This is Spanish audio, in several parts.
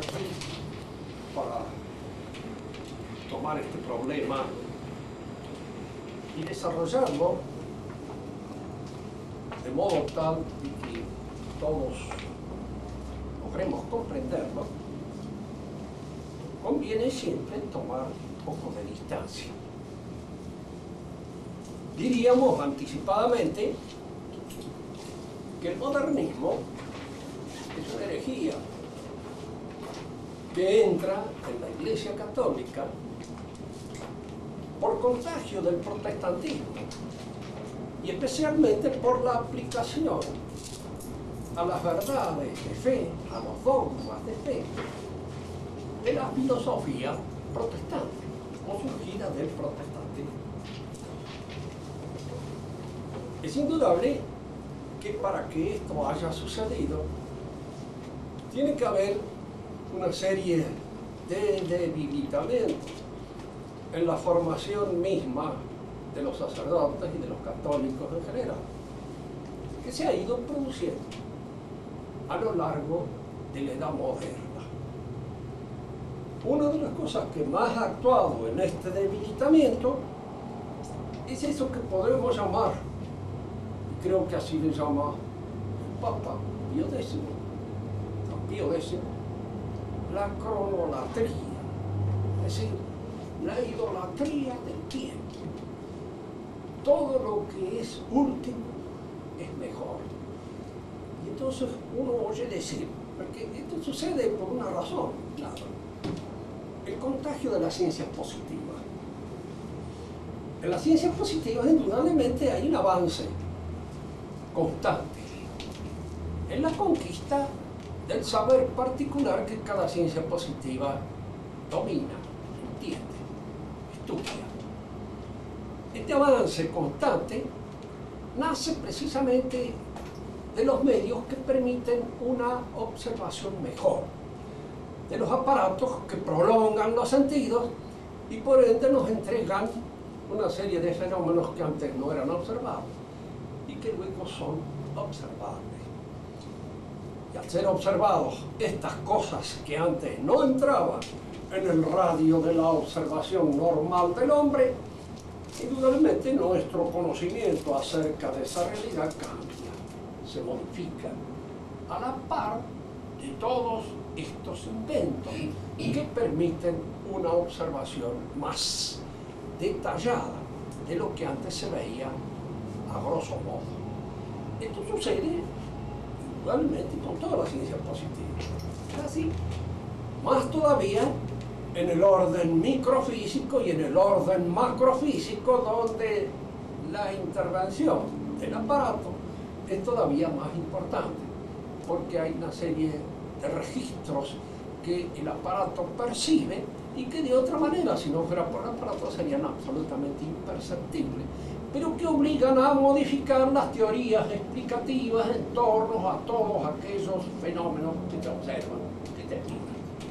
aquí para tomar este problema y desarrollarlo de modo tal que todos logremos comprenderlo. Conviene siempre tomar un poco de distancia. Diríamos anticipadamente que el modernismo es una herejía que entra en la Iglesia Católica por contagio del protestantismo y especialmente por la aplicación a las verdades de fe, a los dogmas de fe, de la filosofía protestante o surgida del protestantismo. Es indudable que para que esto haya sucedido, tiene que haber una serie de debilitamientos en la formación misma de los sacerdotes y de los católicos en general, que se ha ido produciendo a lo largo de la Edad Moderna. Una de las cosas que más ha actuado en este debilitamiento es eso que podemos llamar, y creo que así le llama el Papa Pío X, la cronolatría, es decir, la idolatría del tiempo. Todo lo que es último es mejor. Y entonces uno oye decir, porque esto sucede por una razón, claro, el contagio de las ciencias positivas. En las ciencias positivas indudablemente hay un avance constante en la conquista del saber particular que cada ciencia positiva domina, entiende, estudia. Este avance constante nace precisamente de los medios que permiten una observación mejor, de los aparatos que prolongan los sentidos y por ende nos entregan una serie de fenómenos que antes no eran observados y que luego son observables. Y al ser observados estas cosas que antes no entraban en el radio de la observación normal del hombre, indudablemente nuestro conocimiento acerca de esa realidad cambia, se modifica, a la par de todos estos inventos que permiten una observación más detallada de lo que antes se veía a grosso modo. Esto sucede indudablemente con todas las ciencias positivas. Es así, más todavía en el orden microfísico y en el orden macrofísico, donde la intervención del aparato es todavía más importante, porque hay una serie de registros que el aparato percibe y que de otra manera, si no fuera por el aparato, serían absolutamente imperceptibles, pero que obligan a modificar las teorías explicativas en torno a todos aquellos fenómenos que se observan, que se estudian.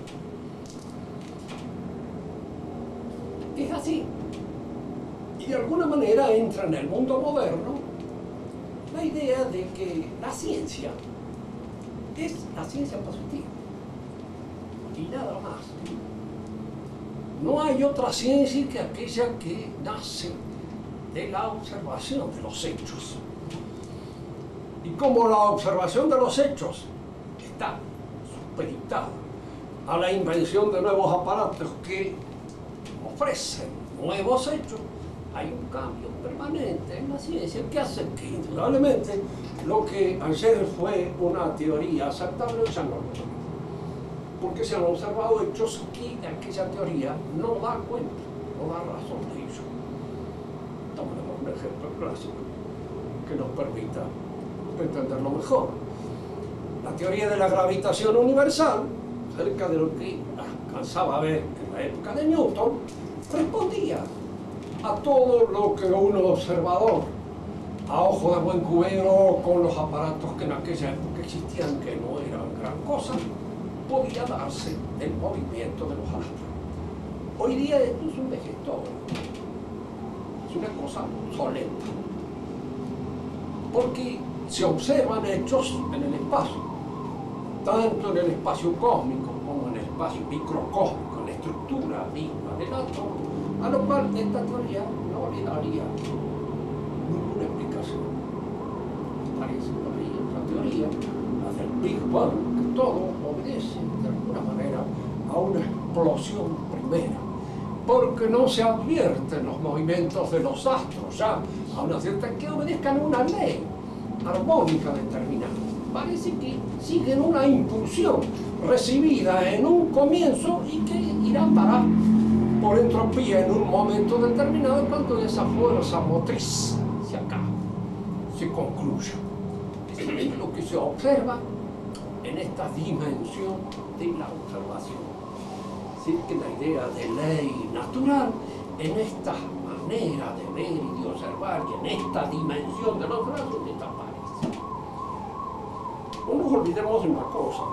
Es así. Y de alguna manera entra en el mundo moderno la idea de que la ciencia es la ciencia positiva y nada más. No hay otra ciencia que aquella que nace de la observación de los hechos. Y como la observación de los hechos está supeditada a la invención de nuevos aparatos que ofrecen nuevos hechos, hay un cambio permanente en la ciencia que hace que indudablemente lo que ayer fue una teoría aceptable ya no lo es, porque se han observado hechos que aquella teoría no da cuenta, no da razón de ello. Tomemos un ejemplo clásico que nos permita entenderlo mejor. La teoría de la gravitación universal, cerca de lo que alcanzaba a ver en la época de Newton, respondía a todo lo que un observador, a ojo de buen cubero, con los aparatos que en aquella época existían, que no eran gran cosa, podía darse el movimiento de los astros. Hoy día esto es un vegetal, es una cosa solenta, porque se observan hechos en el espacio, tanto en el espacio cósmico como en el espacio microcósmico, en la estructura misma del átomo, a lo cual esta teoría no le daría ninguna explicación. Parece por ahí otra teoría, la del Big Bang, que todo obedece de alguna manera a una explosión primera, porque no se advierten los movimientos de los astros ya a una cierta que obedezcan a una ley armónica determinada. Parece que siguen una impulsión recibida en un comienzo y que irá a parar por entropía en un momento determinado cuando esa fuerza motriz se acaba, se concluya. Es lo que se observa en esta dimensión de la observación. Es decir, que la idea de ley natural en esta manera de ver y de observar y en esta dimensión de la observación desaparece. No nos olvidemos de una cosa.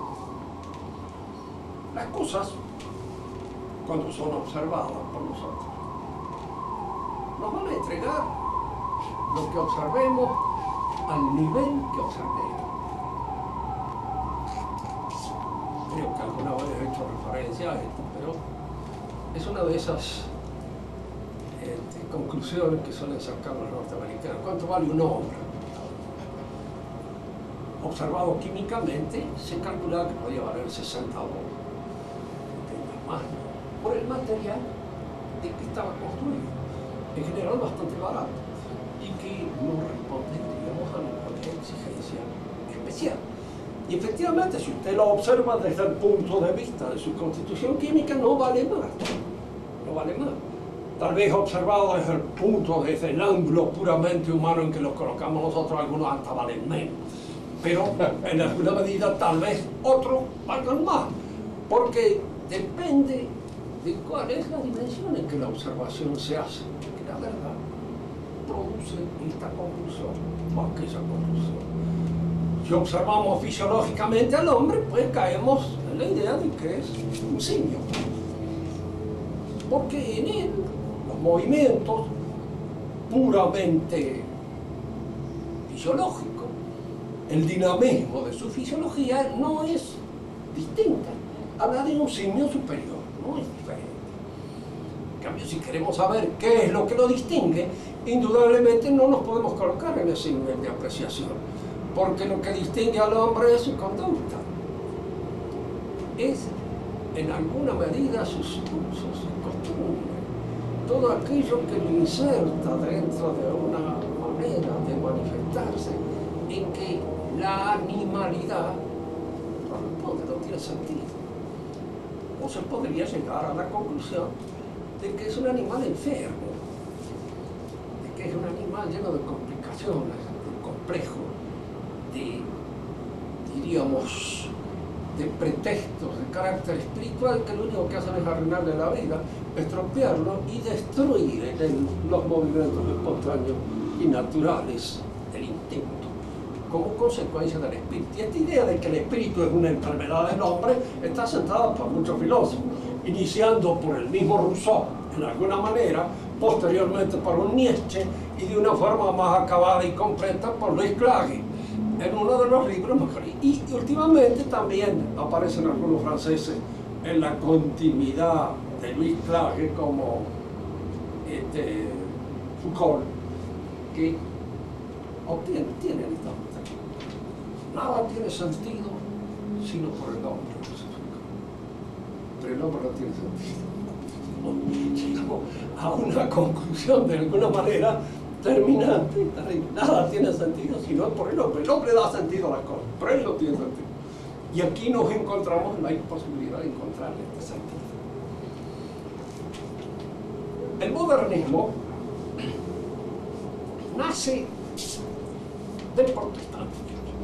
Las cosas, cuando son observadas por nosotros, nos van a entregar lo que observemos al nivel que observemos. Creo que alguna vez he hecho referencia a esto, pero es una de esas conclusiones que suelen sacar los norteamericanos. ¿Cuánto vale un hombre? Observado químicamente, se calcula que podía valer $60 más, por el material de que estaba construido, en general bastante barato, y que no responderíamos a ninguna exigencia especial. Y efectivamente, si usted lo observa desde el punto de vista de su constitución química, no vale más. No vale más. Tal vez observado desde el ángulo puramente humano en que lo colocamos nosotros, algunos hasta valen menos. Pero en alguna medida tal vez otros valgan más, porque depende de cuál es la dimensión en que la observación se hace, que la verdad produce esta conclusión o aquella conclusión. Si observamos fisiológicamente al hombre, pues caemos en la idea de que es un simio, porque en él los movimientos puramente fisiológicos, el dinamismo de su fisiología no es distinta a la de un simio superior, no es diferente. En cambio, si queremos saber qué es lo que lo distingue, indudablemente no nos podemos colocar en ese nivel de apreciación, porque lo que distingue al hombre es su conducta, es en alguna medida sus usos, sus costumbres, todo aquello que lo inserta dentro de una manera de manifestarse en que la animalidad no tiene sentido. O se podría llegar a la conclusión de que es un animal enfermo, de que es un animal lleno de complicaciones, de complejo, de, diríamos, de pretextos de carácter espiritual que lo único que hacen es arruinarle la vida, estropearlo y destruir en él los movimientos espontáneos y naturales del instinto, como consecuencia del espíritu. Y esta idea de que el espíritu es una enfermedad del hombre está sentada por muchos filósofos, iniciando por el mismo Rousseau, en alguna manera, posteriormente por un Nietzsche, y de una forma más acabada y completa por Louis Clage, en uno de los libros mejores. Y últimamente también aparecen algunos franceses en la continuidad de Louis Clage, como Foucault, que tienen esta mentalidad. Nada tiene sentido sino por el hombre. Pero el hombre no tiene sentido. Llegamos a una conclusión de alguna manera terminante. Nada tiene sentido sino por el hombre. El hombre da sentido a las cosas, pero él no tiene sentido. Y aquí nos encontramos en la imposibilidad de encontrar este sentido. El modernismo nace del protestantismo.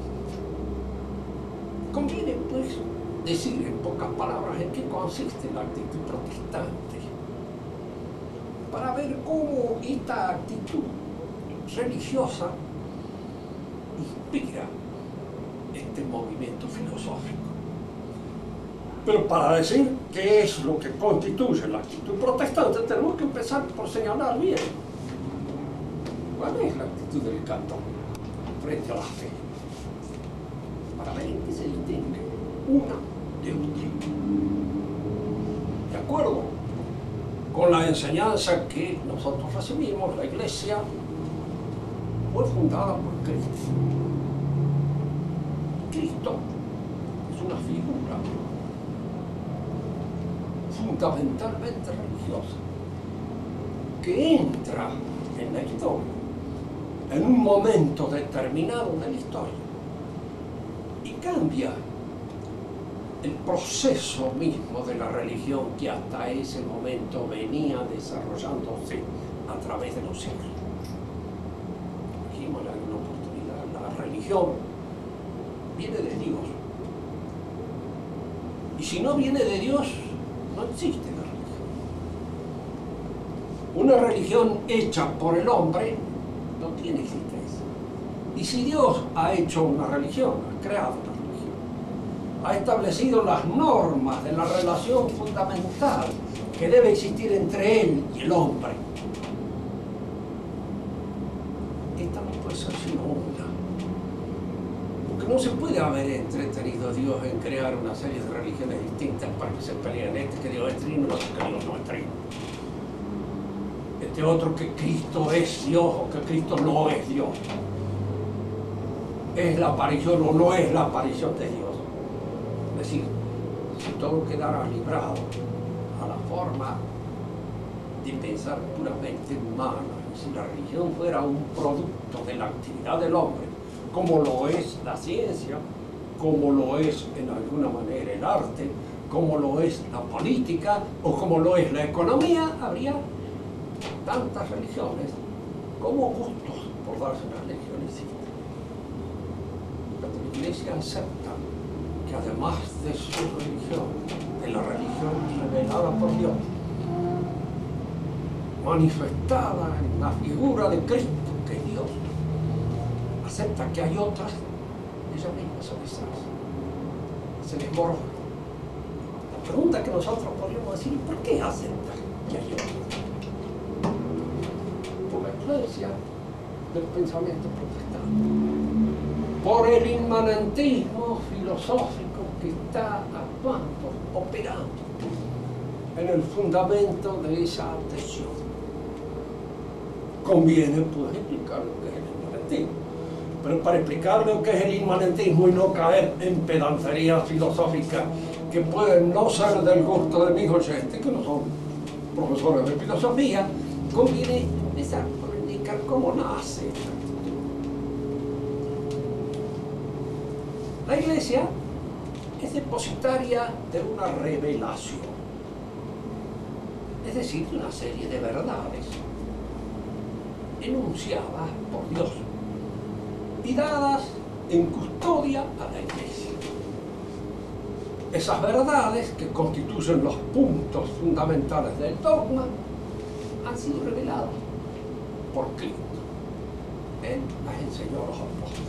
Conviene, pues, decir en pocas palabras en qué consiste la actitud protestante, para ver cómo esta actitud religiosa inspira este movimiento filosófico. Pero para decir qué es lo que constituye la actitud protestante, tenemos que empezar por señalar bien cuál es la actitud del católico frente a la fe, para ver en qué se distingue una de otra. acuerdo con la enseñanza que nosotros recibimos, la Iglesia fue fundada por Cristo. Cristo es una figura fundamentalmente religiosa que entra en la historia en un momento determinado de la historia y cambia el proceso mismo de la religión que hasta ese momento venía desarrollándose a través de los siglos. Dijimos en alguna oportunidad, la religión viene de Dios. Y si no viene de Dios, no existe la religión. Una religión hecha por el hombre no tiene existencia. Y si Dios ha hecho una religión, ha creado una religión, ha establecido las normas de la relación fundamental que debe existir entre Él y el hombre, esta no puede ser sino una. Porque no se puede haber entretenido Dios en crear una serie de religiones distintas para que se peleen que Dios es trino, otro que Dios no es trino. Este otro que Cristo es Dios o que Cristo no es Dios. ¿Es la aparición o no es la aparición de Dios? Es decir, si todo quedara librado a la forma de pensar puramente humana, si la religión fuera un producto de la actividad del hombre, como lo es la ciencia, como lo es en alguna manera el arte, como lo es la política o como lo es la economía, habría tantas religiones como gustos por darse una religión existe. Pero la Iglesia acepta que además de su religión, de la religión revelada por Dios, manifestada en la figura de Cristo, que es Dios, acepta que hay otras, ellas mismas son esas. Se les borra. La pregunta que nosotros podríamos decir, ¿por qué acepta que hay otras? Por la influencia del pensamiento protestante, por el inmanentismo filosófico que está actuando, operando en el fundamento de esa adhesión. Conviene pues explicar lo que es el inmanentismo, pero para explicar lo que es el inmanentismo y no caer en pedanterías filosóficas que pueden no ser del gusto de mis oyentes, que no son profesores de filosofía, conviene empezar por indicar cómo nace esta actitud. La Iglesia es depositaria de una revelación, es decir, de una serie de verdades enunciadas por Dios y dadas en custodia a la Iglesia. Esas verdades, que constituyen los puntos fundamentales del dogma, han sido reveladas por Cristo. Él las enseñó a los apóstoles.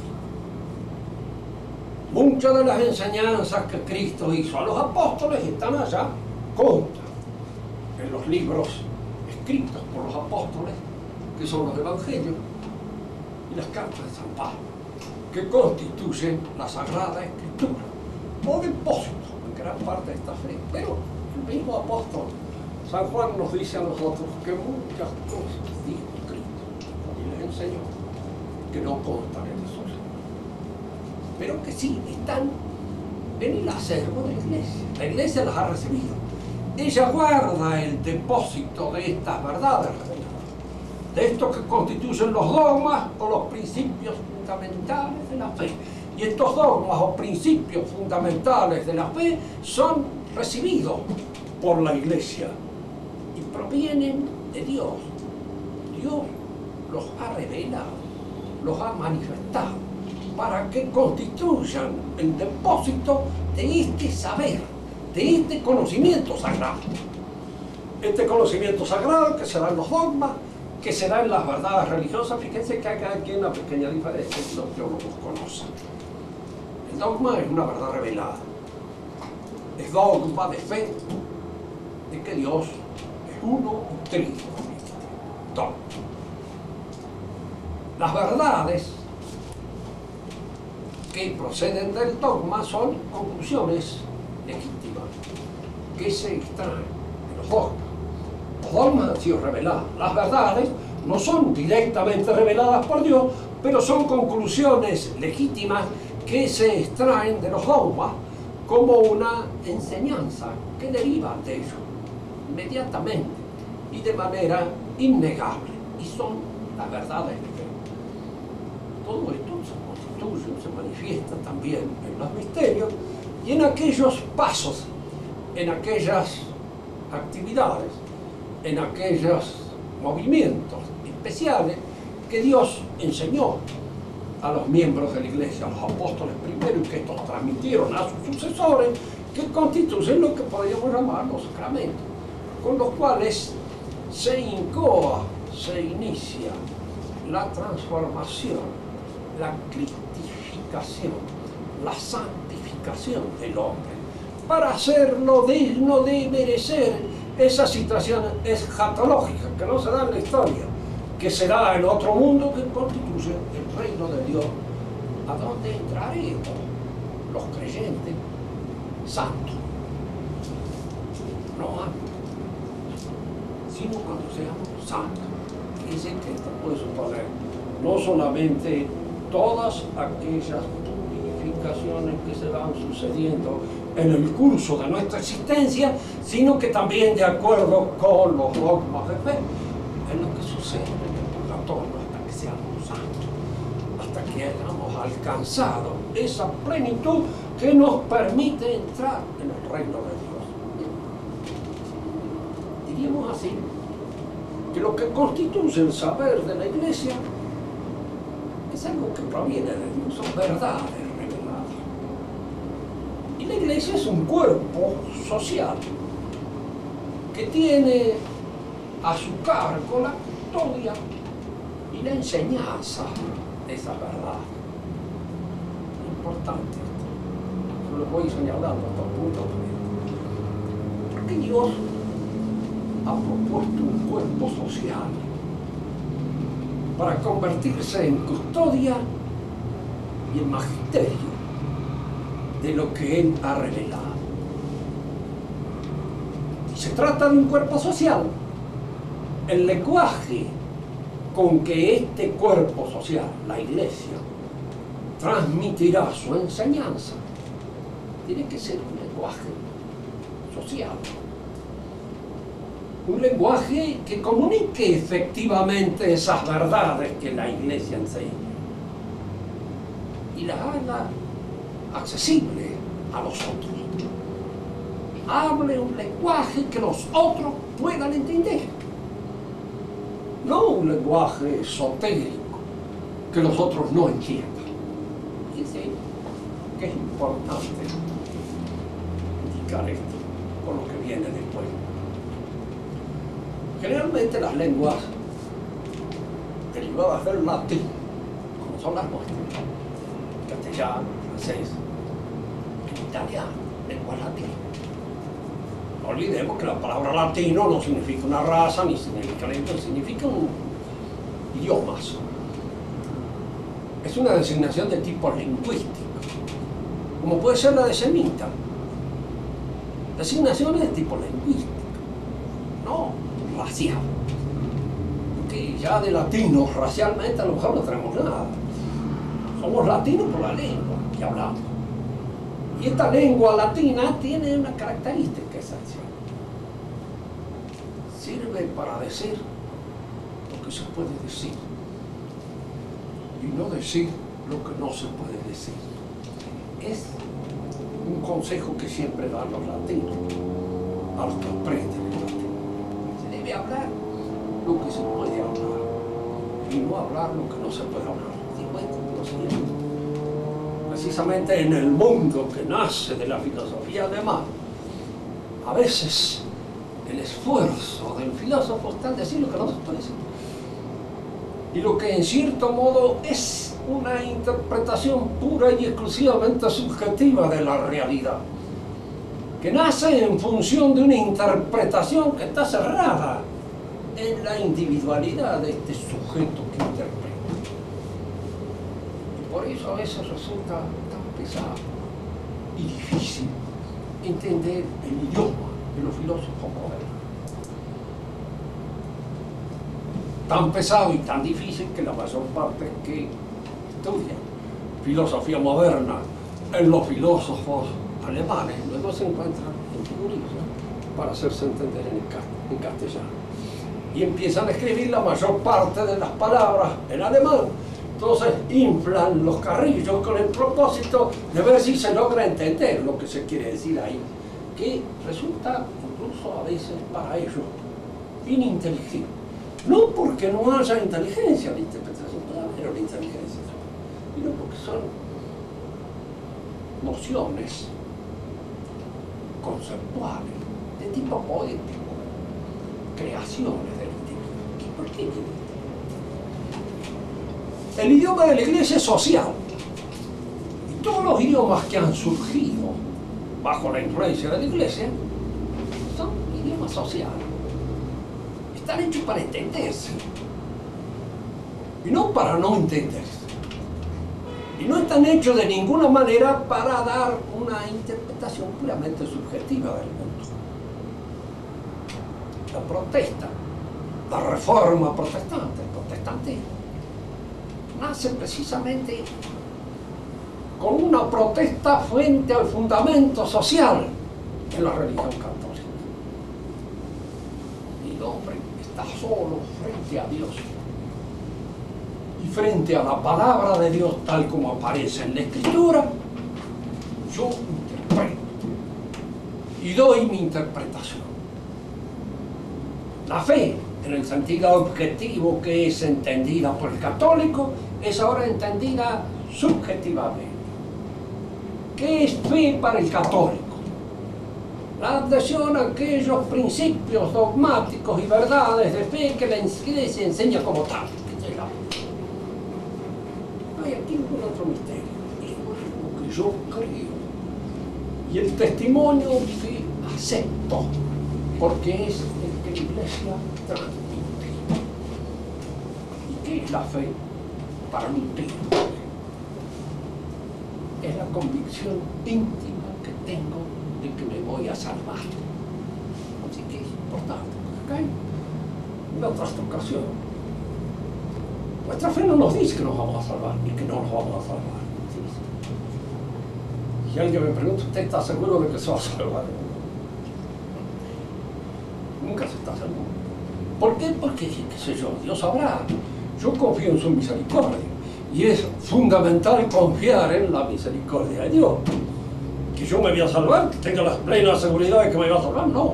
Muchas de las enseñanzas que Cristo hizo a los apóstoles están allá contra en los libros escritos por los apóstoles, que son los evangelios y las cartas de San Pablo, que constituyen la Sagrada Escritura, o depósito en gran parte de esta fe. Pero el mismo apóstol San Juan nos dice a nosotros que muchas cosas dijo Cristo y les enseñó que no constan en esos libros, pero que sí están en el acervo de la Iglesia. La Iglesia las ha recibido. Ella guarda el depósito de estas verdades reveladas, de estos que constituyen los dogmas o los principios fundamentales de la fe. Y estos dogmas o principios fundamentales de la fe son recibidos por la Iglesia y provienen de Dios. Dios los ha revelado, los ha manifestado, para que constituyan el depósito de este saber, de este conocimiento sagrado. Este conocimiento sagrado que se da en los dogmas, que se da en las verdades religiosas. Fíjense que hay aquí una pequeña diferencia que los teólogos conocen. El dogma es una verdad revelada. Es dogma de fe de que Dios es uno y trino. Dogma. Las verdades que proceden del dogma son conclusiones legítimas que se extraen los dogmas. Los dogmas han sido revelados. Las verdades no son directamente reveladas por Dios, pero son conclusiones legítimas que se extraen de los dogmas como una enseñanza que deriva de ellos inmediatamente y de manera innegable, y son las verdades de fe. Todo esto se constituye, se manifiesta también en los misterios y en aquellos pasos, en aquellas actividades, en aquellos movimientos especiales que Dios enseñó a los miembros de la Iglesia, a los apóstoles primero, y que estos transmitieron a sus sucesores, que constituyen lo que podríamos llamar los sacramentos, con los cuales se incoa, se inicia la transformación, la cristificación, la santificación del hombre, para hacerlo digno de merecer esa situación escatológica que no se da en la historia, que se da en otro mundo que constituye el reino de Dios, a donde entraremos los creyentes santos, no antes, sino cuando seamos santos. Dice que esto puede suponer no solamente todas aquellas purificaciones que se van sucediendo en el curso de nuestra existencia, sino que también de acuerdo con los dogmas de fe, en lo que sucede en el purgatorio, hasta que seamos santos, hasta que hayamos alcanzado esa plenitud que nos permite entrar en el reino de Dios. Diríamos así, que lo que constituye el saber de la Iglesia es algo que proviene de Dios, son verdades reveladas. Y la Iglesia es un cuerpo social que tiene a su cargo la custodia y la enseñanza de esa verdad. Importante esto. Yo lo voy señalando hasta el punto de porque Dios ha propuesto un cuerpo social para convertirse en custodia y en magisterio de lo que Él ha revelado. Y se trata de un cuerpo social. El lenguaje con que este cuerpo social, la Iglesia, transmitirá su enseñanza, tiene que ser un lenguaje social. Un lenguaje que comunique efectivamente esas verdades que la Iglesia enseña y las haga accesibles a los otros. Hable un lenguaje que los otros puedan entender, no un lenguaje esotérico que los otros no entiendan. Fíjense que es importante indicar esto con lo que viene después. Generalmente las lenguas derivadas del latín, como son las nuestras, castellano, francés, italiano, lenguas latinas. No olvidemos que la palabra latino no significa una raza, ni significa lengua, significa un idiomas. Es una designación de tipo lingüístico, como puede ser la de semita. Designaciones de tipo lingüístico, no racial. Que ya de latinos racialmente a lo mejor no tenemos nada. Somos latinos por la lengua que hablamos. Y esta lengua latina tiene una característica esencial. Sirve para decir lo que se puede decir y no decir lo que no se puede decir. Es un consejo que siempre dan los latinos a los que aprenden el latín. Se debe hablar lo que se puede hablar y no hablar lo que no se puede hablar. Precisamente en el mundo que nace de la filosofía alemana, a veces el esfuerzo del filósofo está en decir lo que no se puede decir, y lo que en cierto modo es una interpretación pura y exclusivamente subjetiva de la realidad, que nace en función de una interpretación que está cerrada en la individualidad de este sujeto que interpreta. Por eso a veces resulta tan pesado y difícil entender el idioma de los filósofos modernos. tan pesado y tan difícil que la mayor parte que estudian filosofía moderna en los filósofos alemanes luego se encuentran en figurillas para hacerse entender en castellano. Y empiezan a escribir la mayor parte de las palabras en alemán. Entonces inflan los carrillos con el propósito de ver si se logra entender lo que se quiere decir ahí, que resulta incluso a veces para ellos ininteligible. No porque no haya inteligencia, la interpretación puede haber la inteligencia, sino porque son nociones conceptuales de tipo poético, creaciones del individuo. ¿Y por qué? El idioma de la iglesia es social. Y todos los idiomas que han surgido bajo la influencia de la iglesia son idiomas sociales. Están hechos para entenderse. Y no para no entenderse. Y no están hechos de ninguna manera para dar una interpretación puramente subjetiva del mundo. La protesta, la reforma protestante, el protestantismo, nace precisamente con una protesta frente al fundamento social de la religión católica. El hombre está solo frente a Dios y frente a la palabra de Dios tal como aparece en la Escritura. Yo interpreto y doy mi interpretación. La fe, en el sentido objetivo que es entendida por el católico, es ahora entendida subjetivamente. ¿Qué es fe para el católico? La adhesión a aquellos principios dogmáticos y verdades de fe que la Iglesia enseña como tal. No hay aquí ningún otro misterio. Es lo que yo creo. Y el testimonio que acepto, porque es el que la Iglesia transmite. ¿Y qué es la fe para Lutero? Es la convicción íntima que tengo de que me voy a salvar. Así que es importante. Acá hay una trastocación. Nuestra fe no nos dice que nos vamos a salvar y que no nos vamos a salvar. Si alguien me pregunta, ¿usted está seguro de que se va a salvar? Nunca se está seguro. ¿Por qué? Porque, qué sé yo, Dios sabrá. Yo confío en su misericordia. Y es fundamental confiar en la misericordia de Dios. Que yo me voy a salvar, que tenga la plena seguridad de que me voy a salvar, no.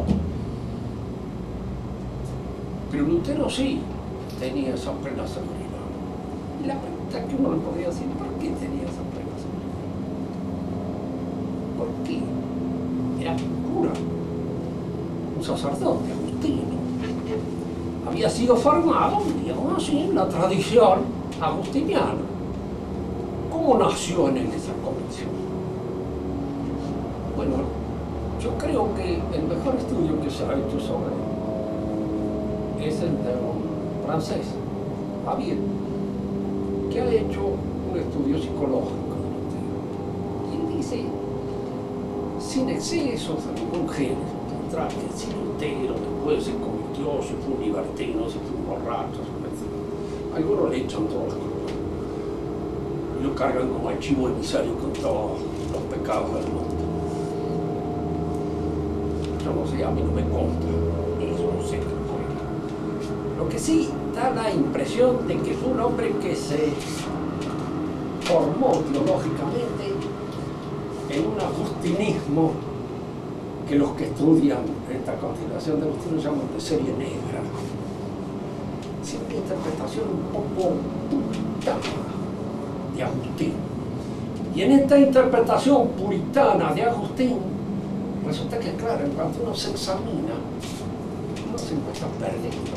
Pero Lutero sí tenía esa plena seguridad. Y la pregunta que uno le podría decir, ¿por qué tenía esa plena seguridad? ¿Por qué? Era cura, un sacerdote agustino. Había sido formado, digamos así, en la tradición agustiniana. ¿Cómo nació en él esa convicción? Bueno, yo creo que el mejor estudio que se ha hecho sobre él es el de un francés, Javier, que ha hecho un estudio psicológico de Lutero. Y él dice, sin excesos de ningún género, tendrá que decir Lutero, después se convirtió, se fue un libertino, se fue un borracho, etc. Algunos le echan todas las cosas. Lo cargan como archivo emisario con todos los pecados del mundo. Yo no sé, a mí no me consta, eso no sé qué fue. Lo que sí da la impresión de que fue un hombre que se formó teológicamente en un agustinismo que los que estudian esta continuación de Agustín llaman de serie negra. Es una interpretación un poco puritana de Agustín. Y en esta interpretación puritana de Agustín, resulta que, claro, en cuanto uno se examina, uno se encuentra perdido.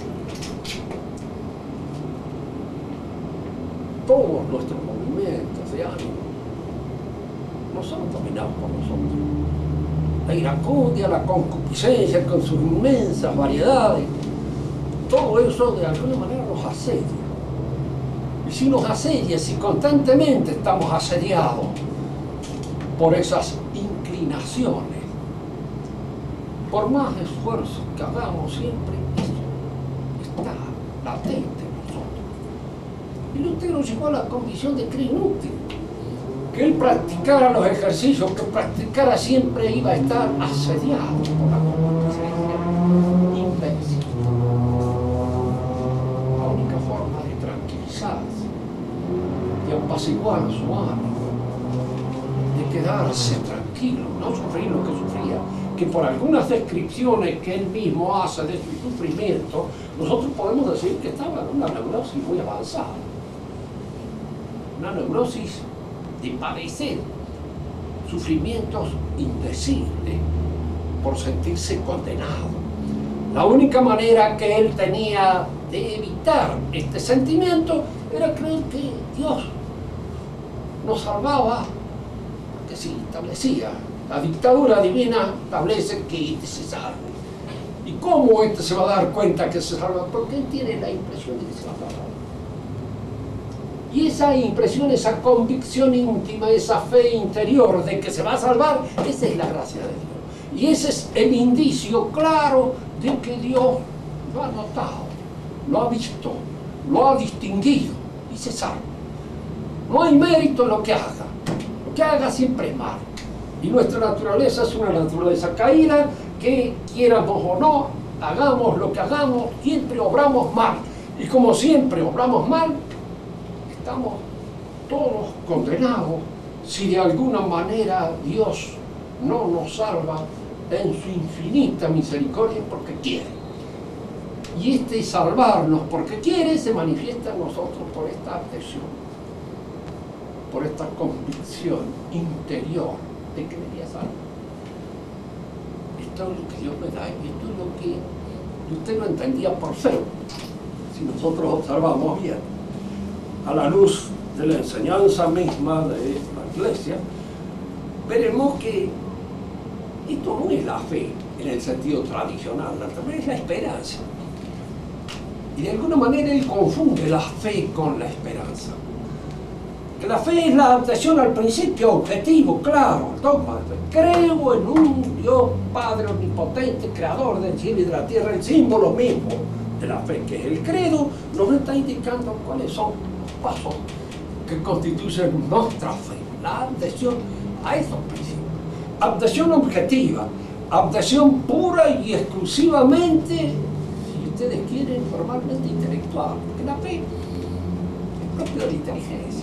Todos nuestros movimientos de ánimo no son dominados por nosotros. La iracudia, la concupiscencia con sus inmensas variedades, todo eso de alguna manera nos asedia. Y si nos asedia, si constantemente estamos asediados por esas inclinaciones, por más esfuerzos que hagamos, siempre eso está latente en nosotros. Y Lutero llegó a la convicción de que era inútil que él practicara los ejercicios, que practicara siempre iba a estar asediado por la concupiscencia imbécil. La única forma de tranquilizarse, de apaciguar su ánimo, de quedarse tranquilo, no sufrir lo que sufría, que por algunas descripciones que él mismo hace de su sufrimiento, nosotros podemos decir que estaba en una neurosis muy avanzada. Una neurosis de padecer sufrimientos indecibles por sentirse condenado. La única manera que él tenía de evitar este sentimiento era creer que Dios nos salvaba, porque sí, establecía, la dictadura divina establece que este se salve. ¿Y cómo este se va a dar cuenta que se salva? Porque él tiene la impresión de que se va a salvar. Y esa impresión, esa convicción íntima, esa fe interior de que se va a salvar, esa es la gracia de Dios. Y ese es el indicio claro de que Dios lo ha notado, lo ha visto, lo ha distinguido y se salva. No hay mérito en lo que haga siempre es malo. Y nuestra naturaleza es una naturaleza caída que, quieramos o no, hagamos lo que hagamos, siempre obramos mal. Y como siempre obramos mal, estamos todos condenados si de alguna manera Dios no nos salva en su infinita misericordia porque quiere. Y este salvarnos porque quiere se manifiesta en nosotros por esta adhesión, por esta convicción interior de que me voy a salvar. Esto es lo que Dios me da, y esto es lo que usted no entendía por fe. Si nosotros observamos bien, a la luz de la enseñanza misma de la Iglesia, veremos que esto no es la fe en el sentido tradicional, también es la esperanza. Y de alguna manera él confunde la fe con la esperanza. Que la fe es la adaptación al principio objetivo, claro, al dogma de fe. Creo en un Dios Padre omnipotente, creador del cielo y de la tierra, el símbolo mismo de la fe, que es el credo, nos está indicando cuáles son los pasos que constituyen nuestra fe, la adhesión a esos principios. Adhesión objetiva, adhesión pura y exclusivamente, si ustedes quieren, formalmente intelectual, porque la fe es propio de la inteligencia.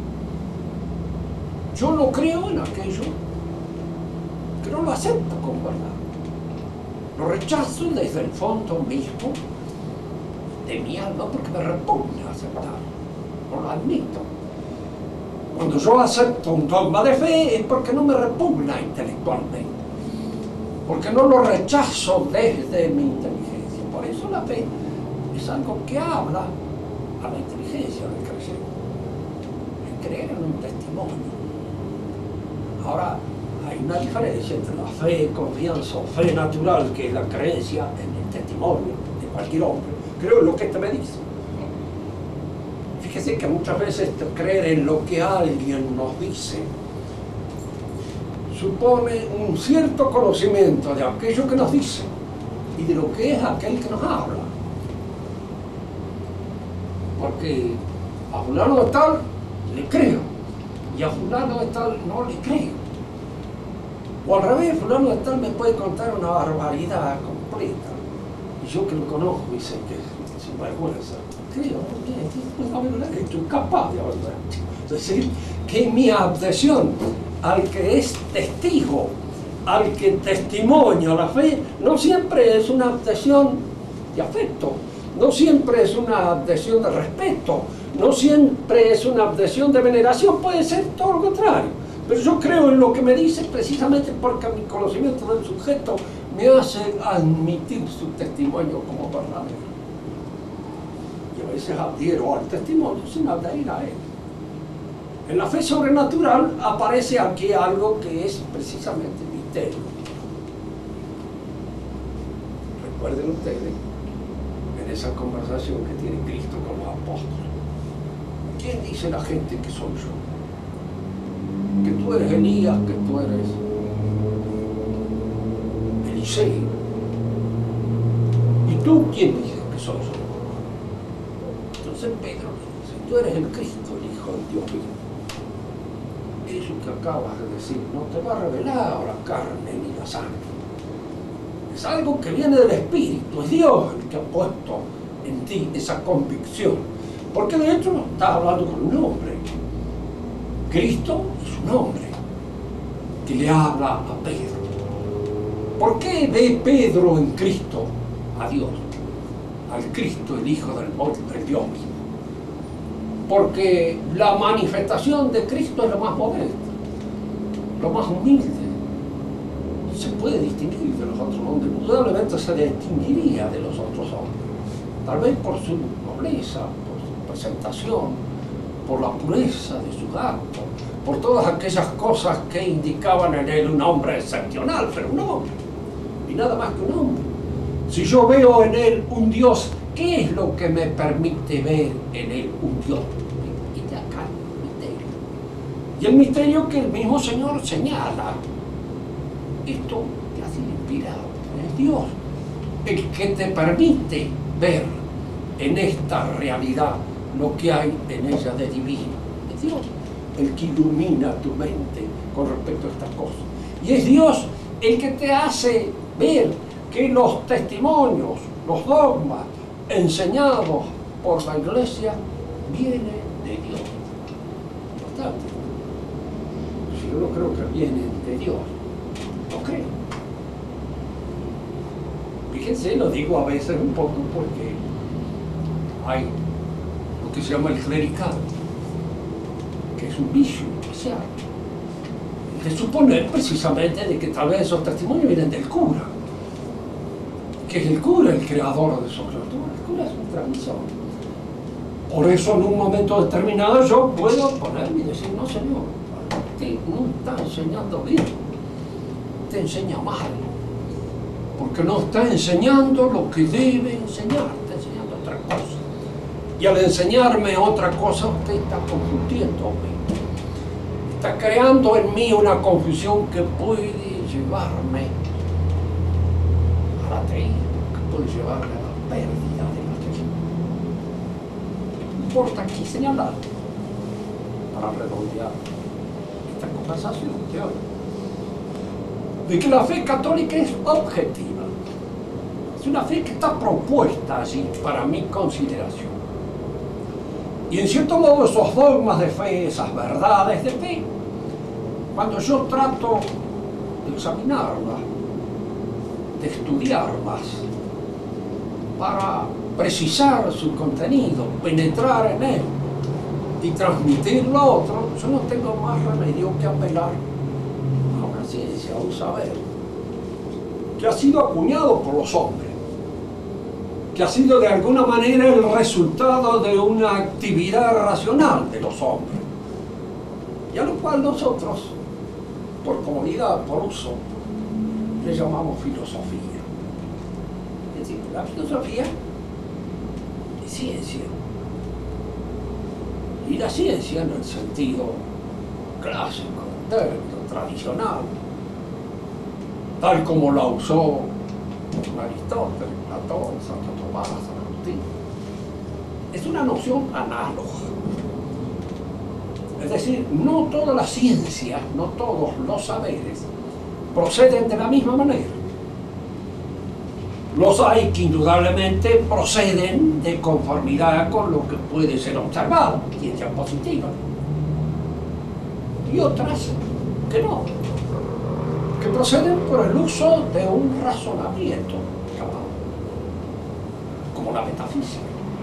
Yo no creo en aquello que no lo acepto como verdad. Lo rechazo desde el fondo mismo de mi alma porque me repugna aceptarlo. No lo admito. Cuando yo acepto un dogma de fe es porque no me repugna intelectualmente, porque no lo rechazo desde mi inteligencia. Por eso la fe es algo que habla a la inteligencia del creyente, el creer en un testimonio. Ahora, hay una diferencia entre la fe, confianza o fe natural, que es la creencia en el testimonio de cualquier hombre. Creo en lo que este me dice. Fíjese que muchas veces creer en lo que alguien nos dice supone un cierto conocimiento de aquello que nos dice y de lo que es aquel que nos habla. Porque a fulano de tal le creo y a fulano de tal no le creo. O al revés, fulano de tal me puede contar una barbaridad completa y yo que lo conozco y sé que es sin vergüenza, creo, pues haberlo hecho, capaz de haberlo hecho. Es decir, que mi adhesión al que es testigo, al que testimonia la fe, no siempre es una adhesión de afecto, no siempre es una adhesión de respeto, no siempre es una adhesión de veneración, puede ser todo lo contrario. Pero yo creo en lo que me dice precisamente porque mi conocimiento del sujeto me hace admitir su testimonio como verdadero. Y a veces adhiero al testimonio sin adherir a él. En la fe sobrenatural aparece aquí algo que es precisamente misterio. Recuerden ustedes en esa conversación que tiene Cristo con los apóstoles. ¿Quién dice la gente que soy yo? Que tú eres Elías, que tú eres Eliseo. ¿Y tú quién dices que soy yo? Entonces Pedro le dice, tú eres el Cristo, el Hijo del Dios vivo. Eso que acabas de decir no te va a revelar la carne ni la sangre. Es algo que viene del Espíritu, es Dios el que ha puesto en ti esa convicción. Porque de hecho no estás hablando con un hombre. Cristo es un hombre que le habla a Pedro. ¿Por qué ve Pedro en Cristo a Dios? Al Cristo, el Hijo del Dios mismo. Porque la manifestación de Cristo es lo más modesto, lo más humilde. Se puede distinguir de los otros hombres, indudablemente se distinguiría de los otros hombres. Tal vez por su nobleza, por su presentación, por la pureza de su acto, por todas aquellas cosas que indicaban en él un hombre excepcional, pero un hombre, y nada más que un hombre. Si yo veo en él un Dios, ¿qué es lo que me permite ver en él un Dios? Y de acá el misterio. Y el misterio que el mismo Señor señala. Esto te ha sido inspirado, es Dios el que te permite ver en esta realidad lo que hay en ella de divino. Es Dios el que ilumina tu mente con respecto a estas cosas. Y es Dios el que te hace ver que los testimonios, los dogmas enseñados por la Iglesia vienen de Dios. No obstante, si yo no creo que vienen de Dios, no creo. Fíjense, lo digo a veces un poco porque hay lo que se llama el clericado, que es un vicio especial, de suponer precisamente de que tal vez esos testimonios vienen del cura, que es el cura el creador de esos criaturas. El cura es un transmisor. Por eso en un momento determinado yo puedo ponerme y decir, no señor, usted no está enseñando bien, te enseña mal, porque no está enseñando lo que debe enseñar, está enseñando otra cosa. Y al enseñarme otra cosa, usted está confundiéndome, está creando en mí una confusión que puede llevarme al ateísmo, que puede llevarme a la pérdida de la fe. No importa aquí señalar, para redondear esta conversación de hoy, de que la fe católica es objetiva. Es una fe que está propuesta allí para mi consideración. Y en cierto modo esos dogmas de fe, esas verdades de fe, cuando yo trato de examinarlas, de estudiarlas, para precisar su contenido, penetrar en él y transmitirlo a otro, yo no tengo más remedio que apelar a una ciencia, a un saber, que ha sido acuñado por los hombres, que ha sido de alguna manera el resultado de una actividad racional de los hombres, y a lo cual nosotros, por comodidad, por uso, le llamamos filosofía. Es decir, la filosofía es ciencia, y la ciencia en el sentido clásico, término, tradicional, tal como la usó Aristóteles, Platón, Santo Tomás, San Agustín, es una noción análoga. Es decir, no todas las ciencias, no todos los saberes proceden de la misma manera. Los hay que indudablemente proceden de conformidad con lo que puede ser observado, ciencia positiva, y otras que no, que proceden por el uso de un razonamiento, como la metafísica.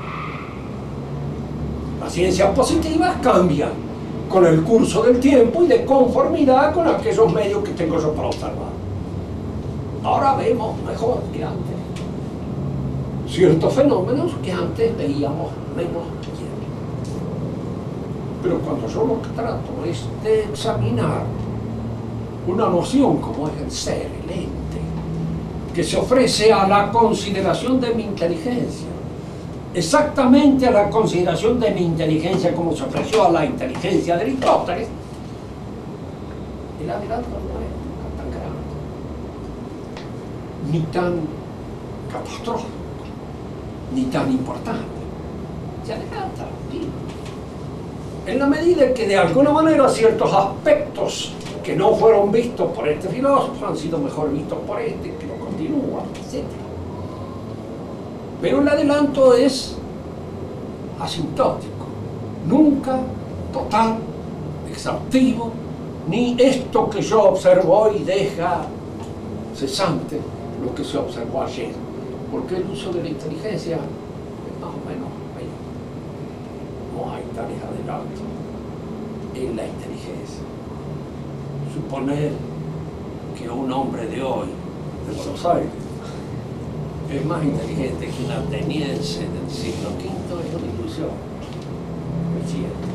Las ciencias positivas cambian con el curso del tiempo y de conformidad con aquellos medios que tengo yo para observar. Ahora vemos mejor que antes ciertos fenómenos que antes veíamos menos bien. Pero cuando yo lo que trato es de examinar una noción como es el ser, el ente, que se ofrece a la consideración de mi inteligencia, exactamente a la consideración de mi inteligencia como se ofreció a la inteligencia de Aristóteles, el adelanto no es tan grande, ni tan catastrófico, ni tan importante. se adelanta. ¿Sí? En la medida que de alguna manera ciertos aspectos que no fueron vistos por este filósofo han sido mejor vistos por este, que lo continúa, etc. Pero el adelanto es asintótico, nunca total, exhaustivo, ni esto que yo observo hoy deja cesante lo que se observó ayer, porque el uso de la inteligencia es más o menos ahí. No hay tales adelantos en la inteligencia. Suponer que un hombre de hoy, de Buenos Aires, es más inteligente que un ateniense del siglo V es una ilusión. Es cierto.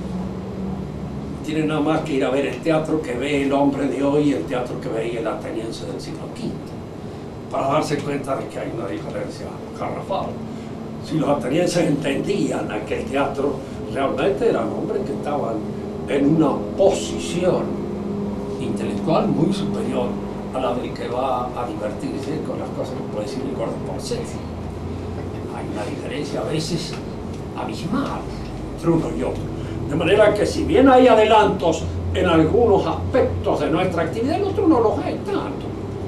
Tiene nada más que ir a ver el teatro que ve el hombre de hoy y el teatro que veía el ateniense del siglo V, para darse cuenta de que hay una diferencia garrafal. Si los atenienses entendían aquel teatro, realmente eran hombres que estaban en una posición intelectual muy superior a la del que va a divertirse con las cosas que puede decir el gordo Porcel. Hay una diferencia a veces abismal entre uno y otro. De manera que si bien hay adelantos en algunos aspectos de nuestra actividad, en otros no los hay tanto.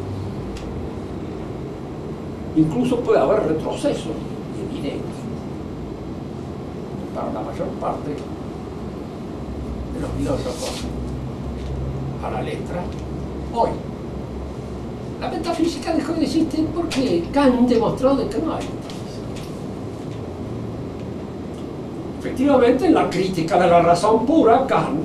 Incluso puede haber retrocesos evidentes para la mayor parte de los filósofos a la letra hoy. La metafísica dejó de existir porque Kant demostró de que no hay metafísica. Efectivamente, en la crítica de la razón pura, Kant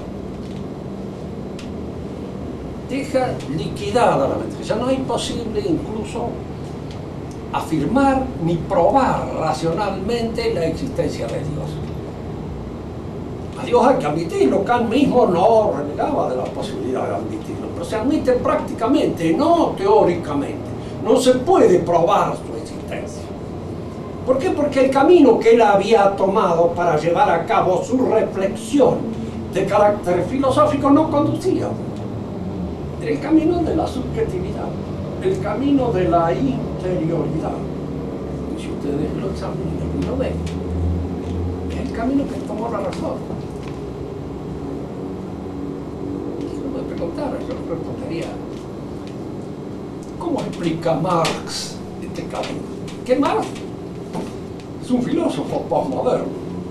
deja liquidada la metafísica. No es posible incluso afirmar ni probar racionalmente la existencia de Dios. A Dios hay que admitirlo. Kant mismo no renegaba de la posibilidad de admitirlo, pero se admite prácticamente, no teóricamente. No se puede probar su existencia. ¿Por qué? Porque el camino que él había tomado para llevar a cabo su reflexión de carácter filosófico no conducía. Era el camino de la subjetividad, el camino de la interioridad. Y si ustedes lo examinan y lo ven, es el camino que tomó la razón. Si me preguntara, yo le preguntaría, ¿cómo explica Marx este camino? ¿Qué Marx? Es un filósofo postmoderno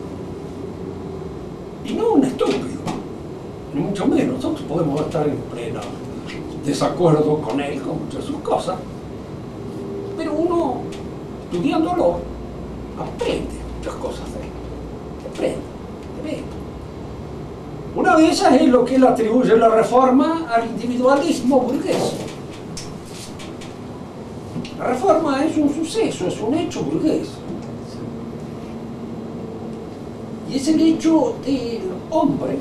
y no un estúpido, ni mucho menos. Nosotros podemos estar en pleno desacuerdo con él, con muchas de sus cosas, pero uno, estudiándolo, aprende muchas cosas de él. Aprende. Una de esas es lo que él atribuye la reforma al individualismo burgués. La reforma es un suceso, es un hecho burgués. Y es el hecho del hombre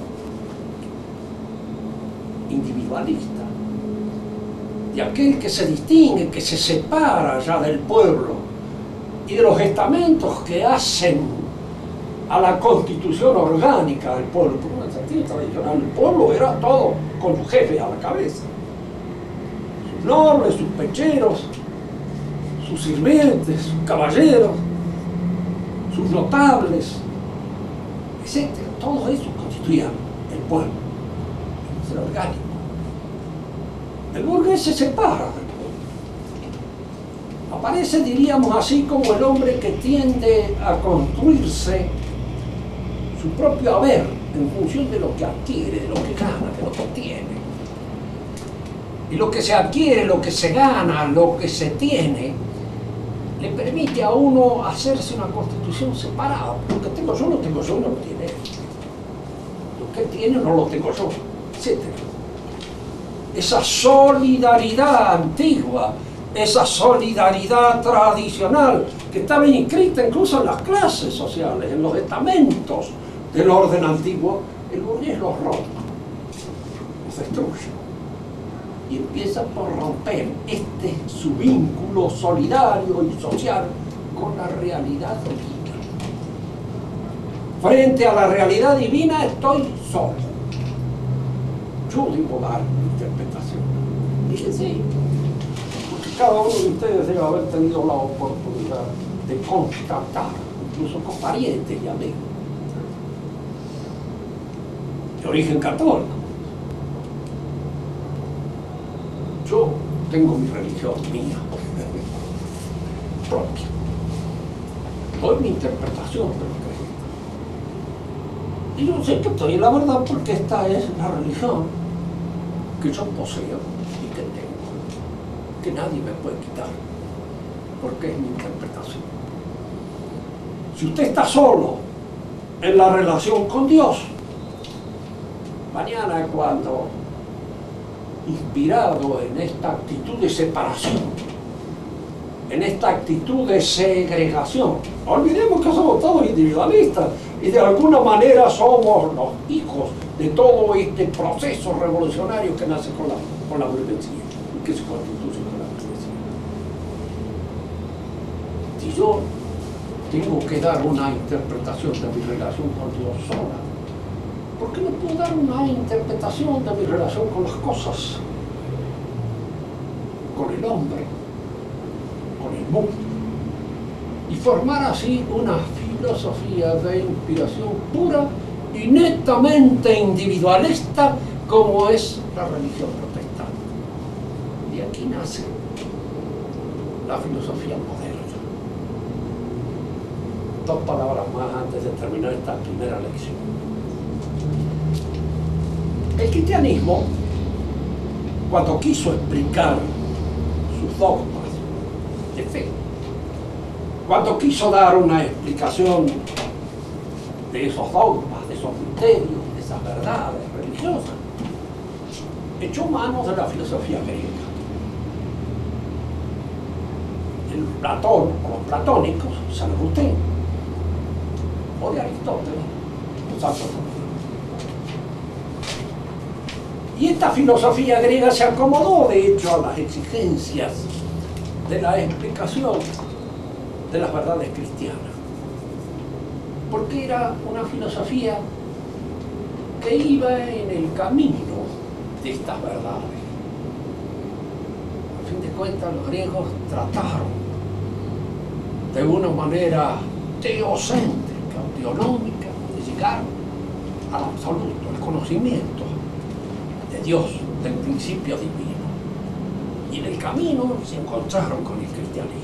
individualista, de aquel que se distingue, que se separa ya del pueblo y de los estamentos que hacen a la constitución orgánica del pueblo. Por un sentido tradicional, el pueblo era todo con su jefe a la cabeza. Sus nobles, sus pecheros, sus sirvientes, sus caballeros, sus notables, etc. Todo eso constituía el pueblo, el orgánico. El burgués se separa del pueblo. Aparece, diríamos así, como el hombre que tiende a construirse su propio haber en función de lo que adquiere, de lo que gana, de lo que tiene. Y lo que se adquiere, lo que se gana, lo que se tiene, le permite a uno hacerse una constitución separada. Lo que tengo yo, no tengo yo, no lo tiene él. Lo que él tiene, no lo tengo yo, etc. Esa solidaridad antigua, esa solidaridad tradicional, que estaba inscrita incluso en las clases sociales, en los estamentos del orden antiguo, el burgués los rompe, los destruye. Y empieza por romper su vínculo solidario y social con la realidad divina. Frente a la realidad divina estoy solo. Yo debo dar mi interpretación. Fíjense, porque cada uno de ustedes debe haber tenido la oportunidad de constatar incluso con parientes y amigos, de origen católico. Yo tengo mi religión mía, propia. Doy mi interpretación de lo que es. Y yo sé que estoy en la verdad porque esta es la religión que yo poseo y que tengo, que nadie me puede quitar, porque es mi interpretación. Si usted está solo en la relación con Dios, mañana cuando, inspirado en esta actitud de separación, en esta actitud de segregación, olvidemos que somos todos individualistas y de alguna manera somos los hijos de todo este proceso revolucionario que nace con la burguesía y que se constituye con la burguesía. Si yo tengo que dar una interpretación de mi relación con Dios sola, ¿por qué no puedo dar una interpretación de mi relación con las cosas, con el hombre, con el mundo, y formar así una filosofía de inspiración pura y netamente individualista como es la religión protestante? Y aquí nace la filosofía moderna. Dos palabras más antes de terminar esta primera lección. El cristianismo, cuando quiso explicar sus dogmas de fe, cuando quiso dar una explicación de esos dogmas, de esos misterios, de esas verdades religiosas, echó mano de la filosofía griega. El Platón, o los platónicos, San Agustín, o de Aristóteles, los santos. Y esta filosofía griega se acomodó, de hecho, a las exigencias de la explicación de las verdades cristianas, porque era una filosofía que iba en el camino de estas verdades. A fin de cuentas, los griegos trataron de una manera teocéntrica, teonómica, de llegar al absoluto, al conocimiento de Dios, del principio divino. Y en el camino se encontraron con el cristianismo.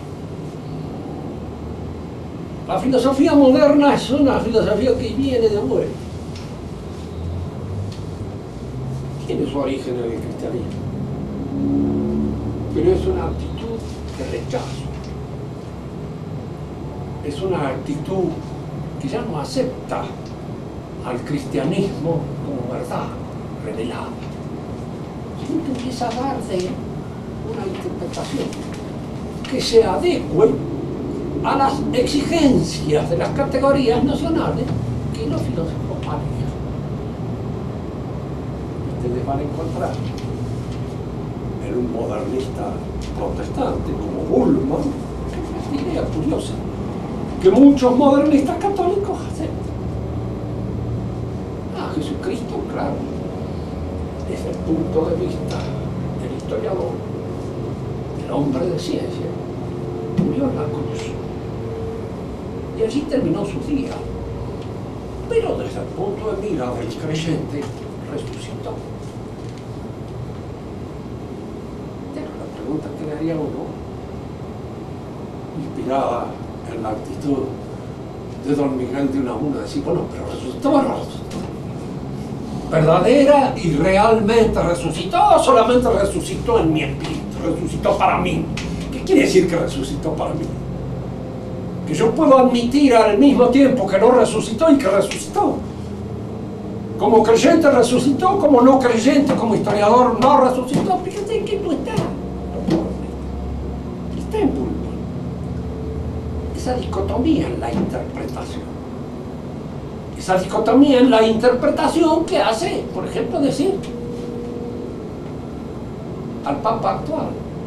La filosofía moderna es una filosofía que viene de vuelta. Tiene su origen en el cristianismo, pero es una actitud de rechazo. Es una actitud que ya no acepta al cristianismo como verdad revelada, sino que empieza a darle una interpretación que se adecue a las exigencias de las categorías nacionales que los filósofos manejan. Ustedes van a encontrar en un modernista protestante como Bultmann una idea curiosa que muchos modernistas católicos aceptan. Jesucristo, claro, desde el punto de vista del historiador, del hombre de ciencia, murió en la cruz. Y allí terminó su día. Pero desde el punto de vista del creyente, resucitó. Pero la pregunta que le haría uno, inspirada en la actitud de don Miguel de Unamuno, decir, bueno, pero resucitó o no resucitó. ¿Verdadera y realmente resucitó o solamente resucitó en mi espíritu? Resucitó para mí. ¿Qué quiere decir que resucitó para mí? Que yo puedo admitir al mismo tiempo que no resucitó y que resucitó. Como creyente resucitó, como no creyente, como historiador no resucitó. Fíjate en qué tú estás. Está en Bultmann. Esa dicotomía en la interpretación. Esa dicotomía en la interpretación que hace, por ejemplo, decir al Papa actual.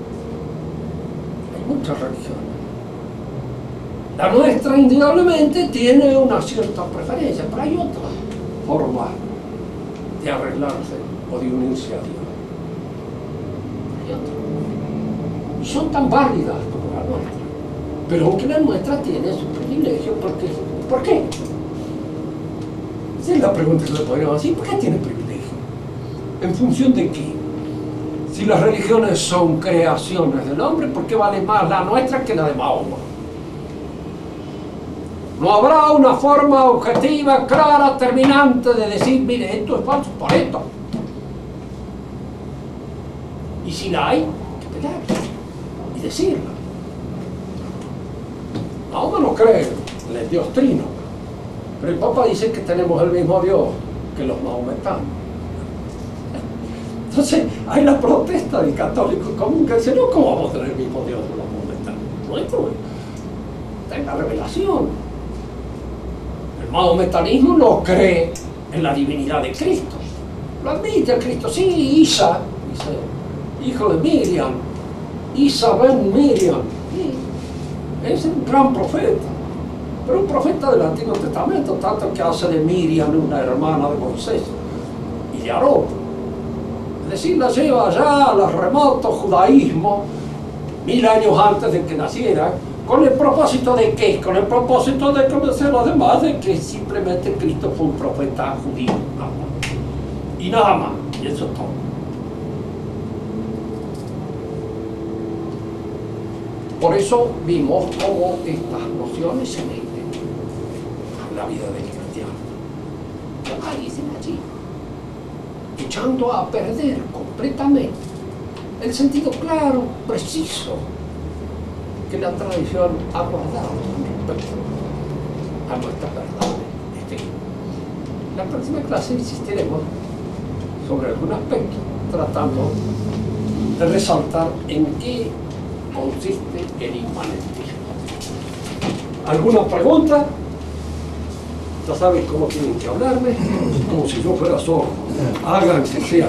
Hay muchas religiones. La nuestra, indudablemente, tiene una cierta preferencia, pero hay otra forma de arreglarse o de unirse a Dios. Hay otra. Y son tan válidas como la nuestra. Pero aunque la nuestra tiene su privilegio, ¿por qué? Esa es la pregunta que le podríamos decir. ¿Por qué tiene privilegio? ¿En función de qué? Si las religiones son creaciones del hombre, ¿por qué vale más la nuestra que la de Mahoma? No habrá una forma objetiva, clara, terminante de decir, mire, esto es falso por esto. Y si la hay, hay que pelearla y decirla. Mahoma no cree en el Dios trino, pero el Papa dice que tenemos el mismo Dios que los mahometanos. Entonces hay la protesta del católico común que dice, no, ¿cómo vamos a tener el mismo Dios que los mahometanos? Nuestro está en la revelación. El mahometanismo no cree en la divinidad de Cristo. Lo admite Cristo, sí, Isa, dice, hijo de Miriam, Isa ben Miriam. Es un gran profeta, pero un profeta del Antiguo Testamento, tanto que hace de Miriam una hermana de Moisés y de Aarón. Es decir, la lleva allá al remoto judaísmo, 1000 años antes de que naciera, ¿con el propósito de qué? Con el propósito de convencer a los demás de que simplemente Cristo fue un profeta judío, y nada más, y eso es todo. Por eso vimos cómo estas nociones se meten en la vida del cristiano. Aparecen allí, echando a perder completamente el sentido claro, preciso, que la tradición ha guardado respecto a nuestras verdades. En la próxima clase insistiremos sobre algún aspecto, tratando de resaltar en qué consiste el inmanentismo. ¿Alguna pregunta? Ya saben cómo tienen que hablarme, como si yo fuera sordo. Hagan que sea.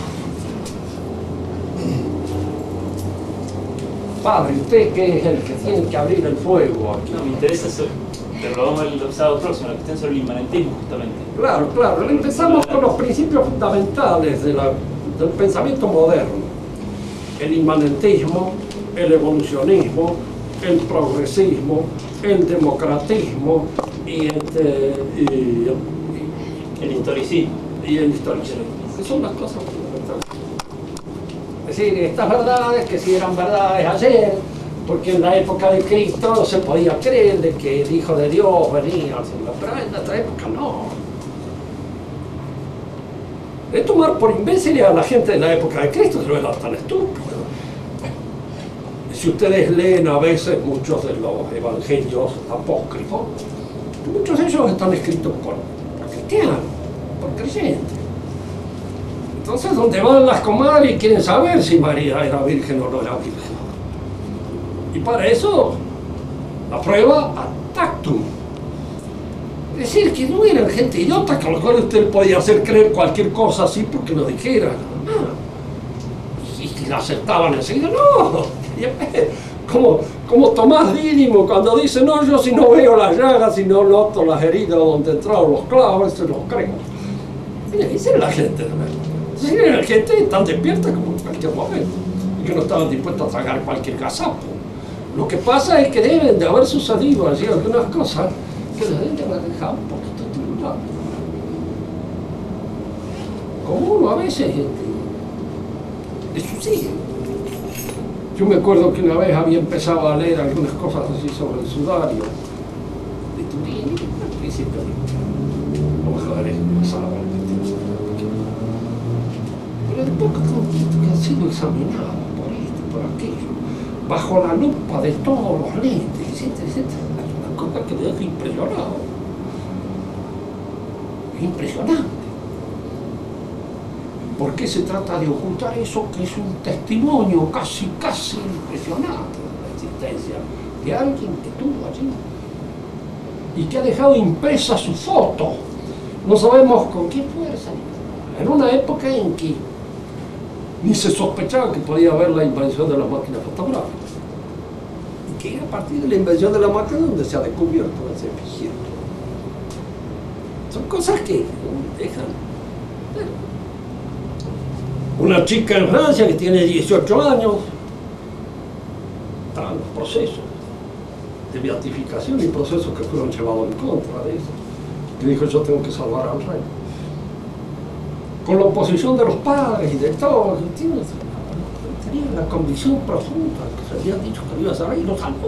Padre, usted que es el que tiene que abrir el fuego aquí. No, me interesa eso, pero lo vamos a ver el sábado próximo, la cuestión sobre el inmanentismo, justamente. Claro, claro. Empezamos con los principios fundamentales del pensamiento moderno. El inmanentismo, el evolucionismo, el progresismo, el democratismo y el historicismo. Y el historicismo. Que son las cosas fundamentales. Es decir, estas verdades que sí eran verdades ayer, porque en la época de Cristo no se podía creer de que el Hijo de Dios venía, pero en nuestra época no. De tomar por imbéciles a la gente de la época de Cristo no era tan estúpido. Si ustedes leen a veces muchos de los evangelios apócrifos, muchos de ellos están escritos por cristianos, por creyentes. Entonces, donde van las comadres y quieren saber si María era virgen o no era virgen. Y para eso, la prueba ad tactum. Es decir, que no eran gente idiota, con lo cual usted podía hacer creer cualquier cosa así porque lo dijera. Y si la aceptaban enseguida, no. Como Tomás Dídimo cuando dice, no, yo si no veo las llagas, si no noto las heridas donde entraron los clavos, eso no creo. Esa era la gente de verdad. Esa era la gente tan despierta como en cualquier momento, y que no estaban dispuestos a tragar cualquier gazapo. Lo que pasa es que deben de haber sucedido allí algunas cosas que les deben de haber dejado un poquito tribulados. Como uno a veces le sucede. Yo me acuerdo que una vez había empezado a leer algunas cosas así sobre el sudario de Turín, y al principio vamos a ver pasaba pero después que han sido examinados por esto, por aquello, bajo la lupa de todos los lentes, etcétera, etcétera, hay una cosa que me deja impresionado. Es impresionante. Porque se trata de ocultar eso que es un testimonio casi impresionante de la existencia de alguien que estuvo allí y que ha dejado impresa su foto, no sabemos con qué fuerza, en una época en que ni se sospechaba que podía haber la invención de las máquinas fotográficas, y que es a partir de la invención de la máquina donde se ha descubierto ese vigilo. Son cosas que dejan. Una chica en Francia que tiene 18 años, está en los procesos, de beatificación y procesos que fueron llevados en contra de eso. Y dijo, yo tengo que salvar al rey. Con la oposición de los padres y de todos, ¿entiendes? Tenía una convicción profunda que se había dicho que lo iba a salvar y lo salvó.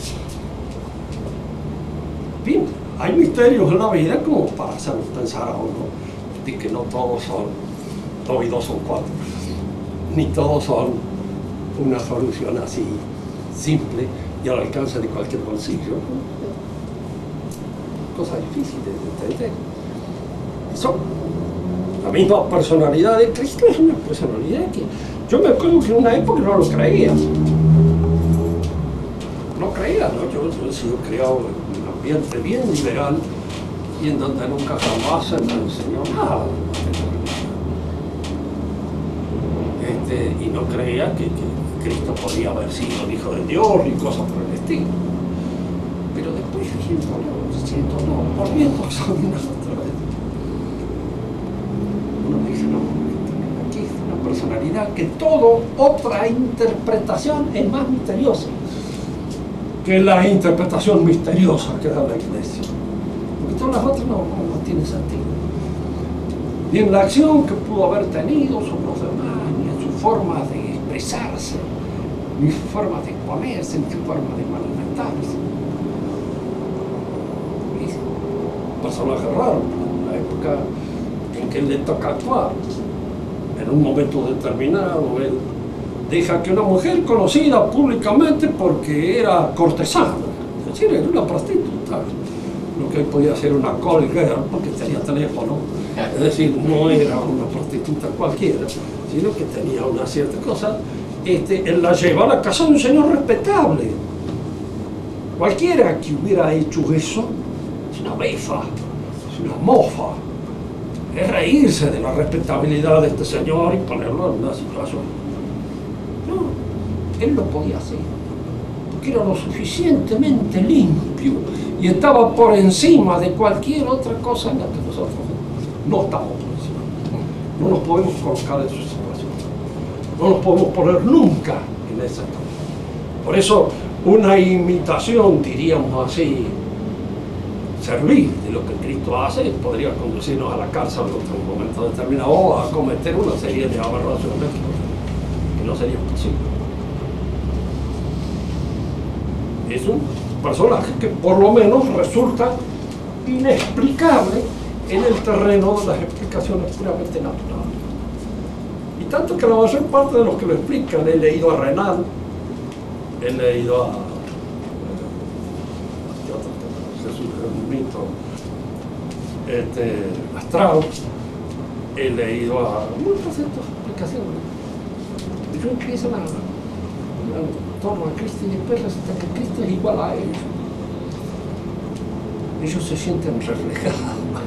Bien, hay misterios en la vida como para hacernos pensar a uno de que no todos son 2 y 2 son 4, ni todos son una solución así simple y al alcance de cualquier bolsillo. Cosa difícil de entender. Eso, la misma personalidad de Cristo es una personalidad que yo me acuerdo que en una época no lo creía. No creía, ¿no? Yo he sido criado en un ambiente bien liberal y en donde nunca jamás se me enseñó nada. Y no creía que Cristo podía haber sido el Hijo de Dios y cosas por el estilo. Pero después no, volviendo a examinar otra vez. Uno dice, no, aquí es una personalidad que toda otra interpretación es más misteriosa que la interpretación misteriosa que da la Iglesia. Porque todas las otras no tienen sentido. Ni en la acción que pudo haber tenido sobre los demás, ni en su forma de expresarse, ni su forma de exponerse, ni su forma de manifestarse. Un personaje raro, en la época en que le toca actuar. En un momento determinado, él deja que una mujer conocida públicamente porque era cortesana, es decir, era una prostituta, lo que él podía ser una call girl porque tenía teléfono, es decir, no era una prostituta cualquiera, sino que tenía una cierta cosa. Él la lleva a la casa de un señor respetable. Cualquiera que hubiera hecho eso es una befa, es una mofa, es reírse de la respetabilidad de este señor y ponerlo en una situación. No, él lo podía hacer, porque era lo suficientemente limpio y estaba por encima de cualquier otra cosa en la que nosotros no estamos por encima. No nos podemos colocar en su situación, no nos podemos poner nunca en esa situación. Por eso una imitación, diríamos así, servil de lo que Cristo hace, podría conducirnos a la cárcel en un momento determinado o a cometer una serie de aberraciones que no serían posibles. Es un personaje que por lo menos resulta inexplicable en el terreno de las explicaciones puramente naturales. Y tanto que la mayor parte de los que lo explican, he leído a Renan, he leído a Jesús un mito, a Strauss, he leído a muchas de estas explicaciones. Ellos empiezan en torno a Cristo y después resulta que Cristo es igual a ellos. Ellos se sienten reflejados.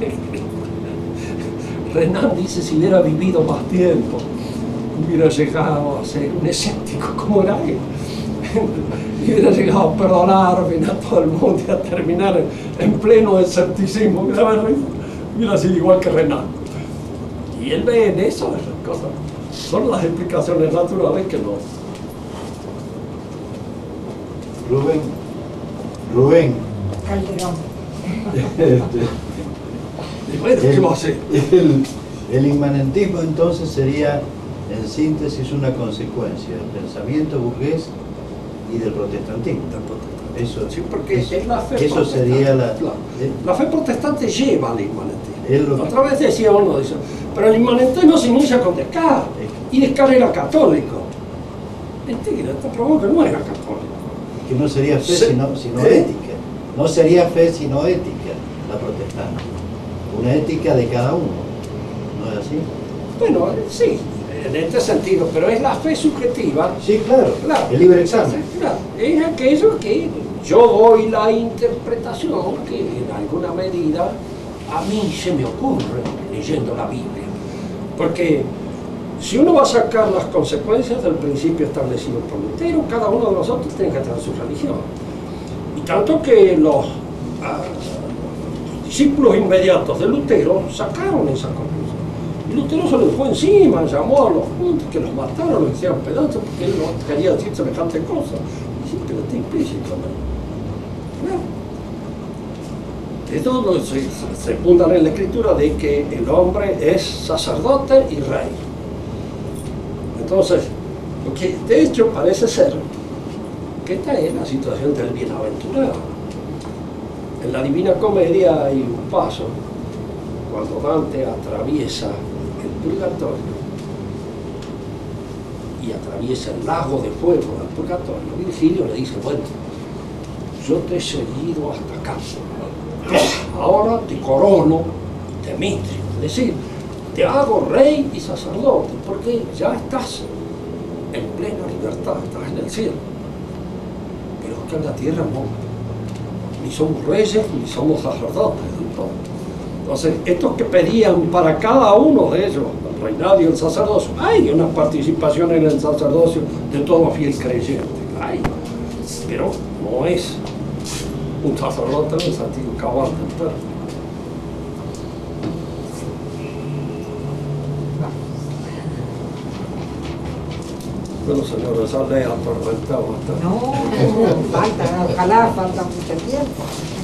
Renan dice, si hubiera vivido más tiempo, hubiera llegado a ser un escéptico como era él. Y hubiera llegado a perdonar a todo el mundo y a terminar en pleno escepticismo. Hubiera sido igual que Renan. Y él ve en eso esas cosas. Son las explicaciones naturales que no. Rubén. Calderón. Bueno, ¿qué va a hacer? El inmanentismo entonces sería, en síntesis, una consecuencia del pensamiento burgués y del protestantismo. Eso, Sí, porque eso, es la fe eso sería la... La fe protestante lleva al inmanentismo. Lo Otra vez decía uno, dice, pero el inmanentismo se inicia con Descartes, y Descartes era católico. Mentira, está probado que no era católico. que no sería fe sino ética. No sería fe sino ética, la protestante. Una ética de cada uno, ¿no es así? Bueno, sí, en este sentido, pero es la fe subjetiva. Sí, claro, Claro, el libre examen. claro, es aquello que yo doy la interpretación que en alguna medida a mí se me ocurre leyendo la Biblia. Porque si uno va a sacar las consecuencias del principio establecido por Lutero, cada uno de nosotros tiene que tener su religión. Y tanto que los discípulos inmediatos de Lutero sacaron esa conclusión. Y Lutero se les fue encima, llamó a los juntos que los mataron, los hicieron pedazos, porque él no quería decir semejante cosa. Sí, pero está implícito, ¿no? Esto se funda en la escritura de que el hombre es sacerdote y rey. Entonces, lo que de hecho parece ser que esta es la situación del bienaventurado. En la Divina Comedia hay un paso cuando Dante atraviesa el purgatorio y atraviesa el lago de fuego del purgatorio. Virgilio le dice, bueno, yo te he seguido hasta acá, ahora te corono y te mitrio, es decir, te hago rey y sacerdote, porque ya estás en plena libertad, estás en el cielo. Pero acá en la tierra no, ni somos reyes ni somos sacerdotes del todo. Entonces, estos que pedían para cada uno de ellos el reinado y el sacerdocio, hay una participación en el sacerdocio de todo fiel creyente, hay, pero no es un sacerdote en el sentido cabal del término. Bueno, señores, ya le he atormentado bastante. No, falta, ojalá falta mucho tiempo.